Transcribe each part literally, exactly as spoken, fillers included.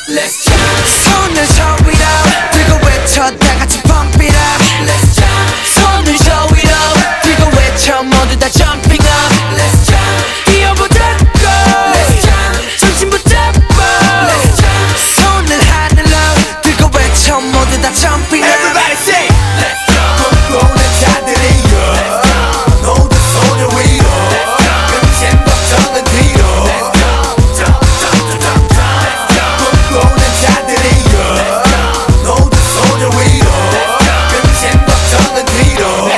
Let's jump. 손을 저 위로 들고 외쳐 다 같이 pump it up. Let's jump. 손을 저 위로 들고 외쳐 모두 다 jumping up. Let's jump. 뛰어보자고 Let's jump. 정신 붙잡고 Let's jump. 손을 하늘로 들고 외쳐 모두 다 jumping up. Everybody say Let's jump. 꿈꾸는 자들이여 모두 손을 위로 금신 걱정은 뒤로 꿈꾸는 자들이여 모두 손을 위로 금신 걱정은 뒤로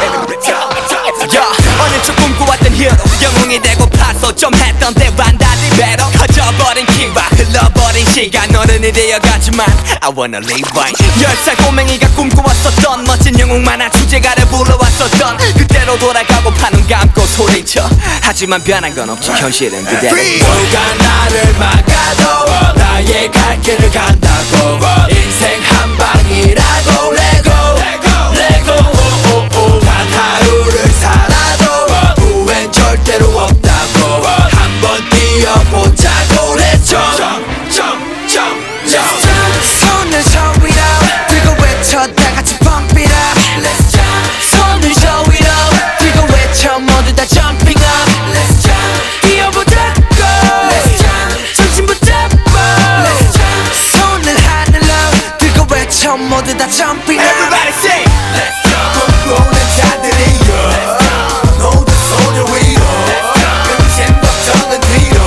어느 쪽 꿈꿔왔던 히어로 영웅이 되고 파서 좀 했던 때와는 달리 배로 커져버린 키와 흘러버린 시간 어른이 되어가지만 I wanna live right. 열 살 꼬맹이가 꿈꿔왔었던 멋진 영웅 만화 주제가를 불러왔었던 그때로 돌아가고 파눈 감고 소리쳐 하지만 변한 건 없지 현실은 그대로. 누가 나를 막아도 나의 갈 길을 간다고 인생 한 방이라고 레고 레고 오오오 단 하루를 살아도 후회는 절대로 없다고 한번 뛰어보자고 Let's jump jump jump jump 손을 저 위로 들고 외쳐 다 같이 pump it up. Let's jump 손을 저 위로 들고 외쳐 모두 다 jumping up. Let's jump 뛰어보자고 Let's jump 정신 붙잡고 Let's jump 손을 하늘로 들고 외쳐 모두 다 jumping up. Everybody say Let's jump 꿈꾸는 자들이여 모두 손을 위로 금신 걱정은 뒤로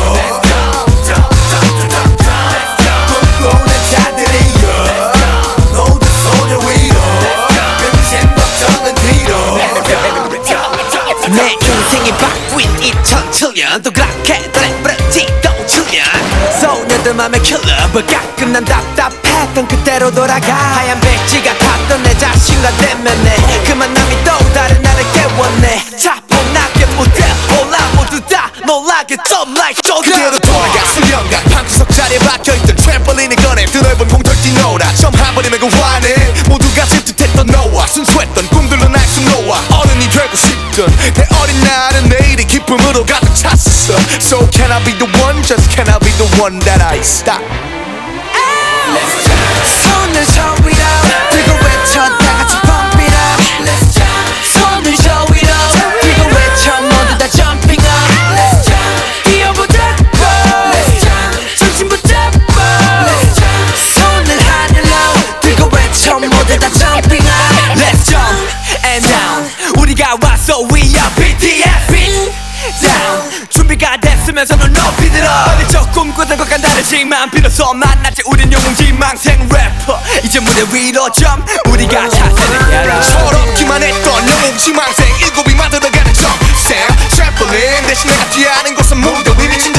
꿈꾸는 자들이여 모두 손을 위로 금신 걱정은 뒤로 내 인생이 바뀐 이천칠 년 또 그렇게 노래부르지도 칠 년 소녀들 맘에 킬러버 가끔 난 답답했던 그때로 돌아가 하얀 백지가 탔던 내 자신과 대면해 그 만남이 또 다른 나를 깨웠네 차분하게 무대 올라 모두 다 놀라게 좀 like 조금 그대로 돌아가 수련가 방구석 자리에 박혀있던 트램펄린을 꺼내 드넓은 공터를 뛰노라 처음 한 번이면 그 화내 모두가 질투했던 너와 순수했던 꿈들로 날 숨놓아 어른이 되고 싶던 내 어린 날은 내일이 기쁨으로 가득 찼어 So can I be the one? Just can I be the one that I stop Let's jump 손을 저 위로 들고 외쳐 다 같이 pump it up. Let's jump 손을 저 위로 들고 외쳐 모두 다 jumping up. Let's jump 뛰어보자고 Let's jump 정신 붙잡고 Let's jump 손을 하늘로 들고 외쳐 모두 다 jumping up. Let's jump and down 우리가 왔어 we are B T S beat down 준비가 됐으면 손을 높이 들어 어릴 적 꿈꾸던 것과 다르지만 비로소 만났지 우린 영웅 지망생 래퍼 이제 무대 위로 jump 우리가 차세는 야라 철없기만 했던 영웅 지망생 일곱이 만들어가는 점생 트램펄린 대신 내가 뛰어하는 곳은 무대 위 미친